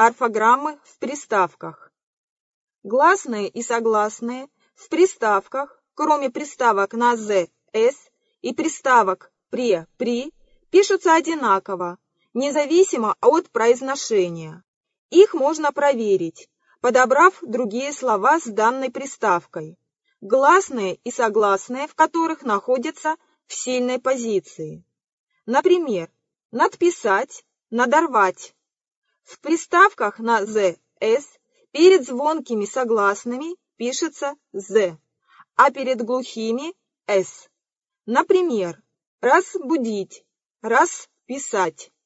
Орфограммы в приставках. Гласные и согласные в приставках, кроме приставок на «з», «с» и приставок «пре», «при», пишутся одинаково, независимо от произношения. Их можно проверить, подобрав другие слова с данной приставкой, гласные и согласные в которых находятся в сильной позиции. Например, надписать, надорвать. В приставках на «з», «с» перед звонкими согласными пишется «з», а перед глухими «с». Например, разбудить, расписать.